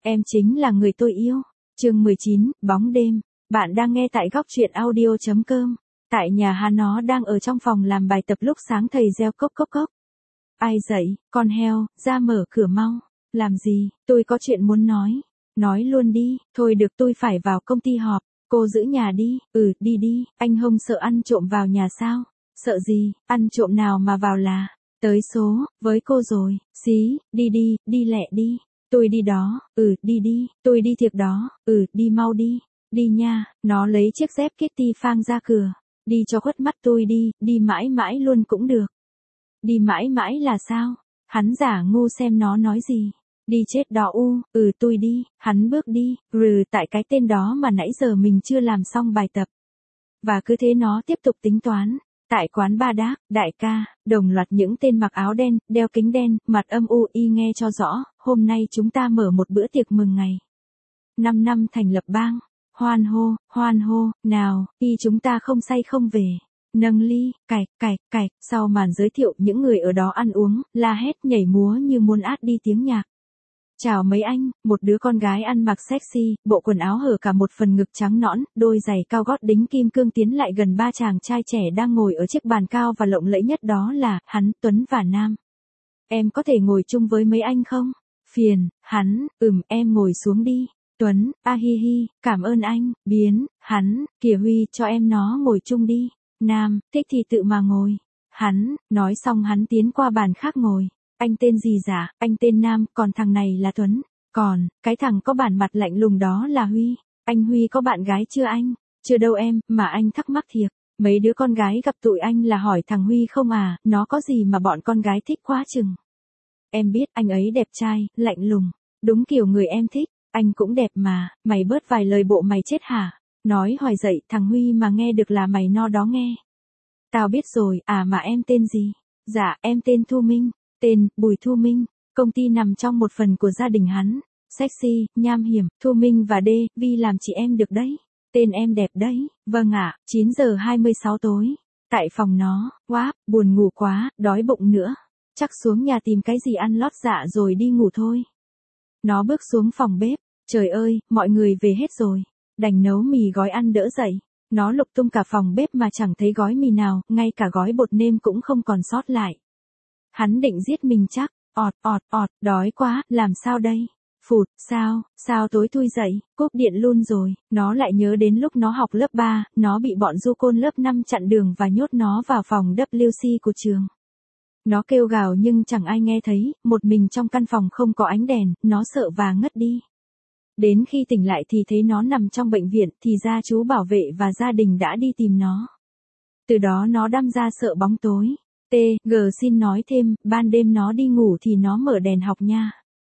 Em chính là người tôi yêu. Chương 19, bóng đêm. Bạn đang nghe tại góc truyện audio.com. Tại nhà Hà nó đang ở trong phòng làm bài tập lúc sáng thầy reo cốc cốc cốc. Ai dậy, con heo, ra mở cửa mau. Làm gì, tôi có chuyện muốn nói. Nói luôn đi, thôi được tôi phải vào công ty họp. Cô giữ nhà đi, đi đi, anh Hồng sợ ăn trộm vào nhà sao? Sợ gì, ăn trộm nào mà vào là. Tới số, với cô rồi, xí, đi đi, đi lẹ đi. Tôi đi đó, đi đi, tôi đi thiệt đó, đi mau đi, đi nha, nó lấy chiếc dép Kitty phang ra cửa, đi cho khuất mắt tôi đi, đi mãi mãi luôn cũng được. Đi mãi mãi là sao? Hắn giả ngu xem nó nói gì. Đi chết đó tôi đi, hắn bước đi, tại cái tên đó mà nãy giờ mình chưa làm xong bài tập. Và cứ thế nó tiếp tục tính toán. Tại quán Ba Đác, đại ca, đồng loạt những tên mặc áo đen, đeo kính đen, mặt âm u y nghe cho rõ, hôm nay chúng ta mở một bữa tiệc mừng ngày. 5 năm thành lập bang. Hoan hô, nào, y chúng ta không say không về. Nâng ly, cạch, sau màn giới thiệu những người ở đó ăn uống, la hét nhảy múa như muốn át đi tiếng nhạc. Chào mấy anh, một đứa con gái ăn mặc sexy, bộ quần áo hở cả một phần ngực trắng nõn, đôi giày cao gót đính kim cương tiến lại gần ba chàng trai trẻ đang ngồi ở chiếc bàn cao và lộng lẫy nhất đó là, hắn, Tuấn và Nam. Em có thể ngồi chung với mấy anh không? Phiền, hắn, em ngồi xuống đi. Tuấn, hi, cảm ơn anh, biến, hắn, kìa Huy, cho em nó ngồi chung đi. Nam, thích thì tự mà ngồi. Hắn, nói xong hắn tiến qua bàn khác ngồi. Anh tên gì dạ? Anh tên Nam, còn thằng này là Tuấn. Còn, cái thằng có bản mặt lạnh lùng đó là Huy. Anh Huy có bạn gái chưa anh? Chưa đâu em, mà anh thắc mắc thiệt. Mấy đứa con gái gặp tụi anh là hỏi thằng Huy không à, nó có gì mà bọn con gái thích quá chừng. Em biết anh ấy đẹp trai, lạnh lùng. Đúng kiểu người em thích, anh cũng đẹp mà, mày bớt vài lời bộ mày chết hả? Nói hỏi dậy thằng Huy mà nghe được là mày no đó nghe. Tao biết rồi, mà em tên gì? Dạ, em tên Thu Minh. Tên, Bùi Thu Minh, công ty nằm trong một phần của gia đình hắn. Sexy, nham hiểm, Thu Minh và Đê, Vi làm chị em được đấy. Tên em đẹp đấy, vâng ạ, 9 giờ 26 tối. Tại phòng nó, buồn ngủ quá, đói bụng nữa. Chắc xuống nhà tìm cái gì ăn lót dạ rồi đi ngủ thôi. Nó bước xuống phòng bếp, trời ơi, mọi người về hết rồi. Đành nấu mì gói ăn đỡ dậy. Nó lục tung cả phòng bếp mà chẳng thấy gói mì nào, ngay cả gói bột nêm cũng không còn sót lại. Hắn định giết mình chắc, đói quá, làm sao đây? Phụt, sao tối thui dậy, cúp điện luôn rồi, nó lại nhớ đến lúc nó học lớp 3, nó bị bọn du côn lớp 5 chặn đường và nhốt nó vào phòng WC của trường. Nó kêu gào nhưng chẳng ai nghe thấy, một mình trong căn phòng không có ánh đèn, nó sợ và ngất đi. Đến khi tỉnh lại thì thấy nó nằm trong bệnh viện, thì ra chú bảo vệ và gia đình đã đi tìm nó. Từ đó nó đăm ra sợ bóng tối. Xin nói thêm, ban đêm nó đi ngủ thì nó mở đèn học nha.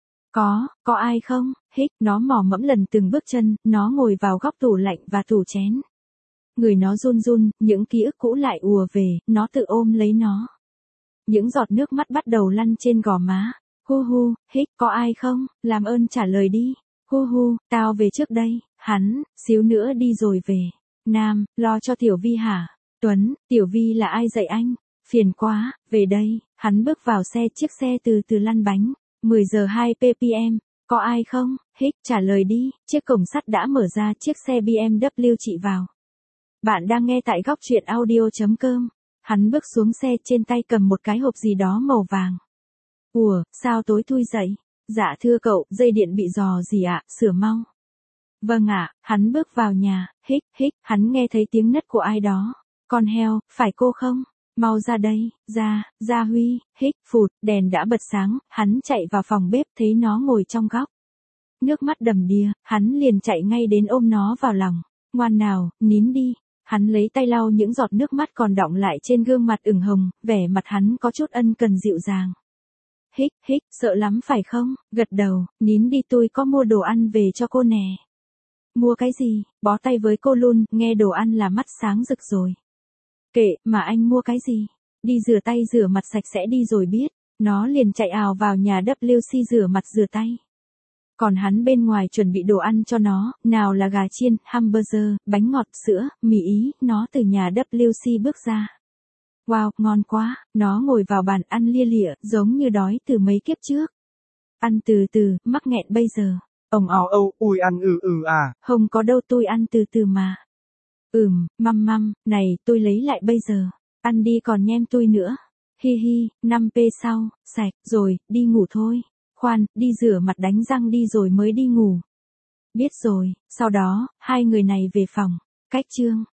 Có ai không? Nó mò mẫm lần từng bước chân, nó ngồi vào góc tủ lạnh và tủ chén. Người nó run run, những ký ức cũ lại ùa về, nó tự ôm lấy nó. Những giọt nước mắt bắt đầu lăn trên gò má. Có ai không? Làm ơn trả lời đi. Tao về trước đây, hắn, xíu nữa đi rồi về. Nam, lo cho Tiểu Vi hả? Tuấn, Tiểu Vi là ai dạy anh? Phiền quá, về đây, hắn bước vào xe, chiếc xe từ từ lăn bánh. 10 giờ 2 ppm, có ai không? Trả lời đi, chiếc cổng sắt đã mở ra, chiếc xe BMW chị vào. Bạn đang nghe tại góc truyện audio.com. Hắn bước xuống xe, trên tay cầm một cái hộp gì đó màu vàng. Sao tối thui dậy? Dạ thưa cậu, dây điện bị rò gì ạ, sửa mau. Vâng ạ, hắn bước vào nhà, hắn nghe thấy tiếng nấc của ai đó. Con heo, phải cô không? Mau ra đây, ra Huy, phụt, đèn đã bật sáng, hắn chạy vào phòng bếp thấy nó ngồi trong góc. Nước mắt đầm đìa, hắn liền chạy ngay đến ôm nó vào lòng. Ngoan nào, nín đi. Hắn lấy tay lau những giọt nước mắt còn đọng lại trên gương mặt ửng hồng, vẻ mặt hắn có chút ân cần dịu dàng. Sợ lắm phải không? Gật đầu, nín đi tôi có mua đồ ăn về cho cô nè. Mua cái gì? Bó tay với cô luôn, nghe đồ ăn là mắt sáng rực rồi. Kệ, mà anh mua cái gì? Đi rửa tay rửa mặt sạch sẽ đi rồi biết. Nó liền chạy ào vào nhà WC rửa mặt rửa tay. Còn hắn bên ngoài chuẩn bị đồ ăn cho nó, nào là gà chiên, hamburger, bánh ngọt, sữa, mì Ý, nó từ nhà WC bước ra. Wow, ngon quá, nó ngồi vào bàn ăn lia lịa, giống như đói từ mấy kiếp trước. Ăn từ từ, mắc nghẹn bây giờ. Ông ào âu, ui ăn à. Không có đâu, tôi ăn từ từ mà. Măm, này, tôi lấy lại bây giờ. Ăn đi còn nhem tôi nữa. Hi hi, 5p sau, sạch, rồi, đi ngủ thôi. Khoan, đi rửa mặt đánh răng đi rồi mới đi ngủ. Biết rồi, sau đó, hai người này về phòng. Cách chương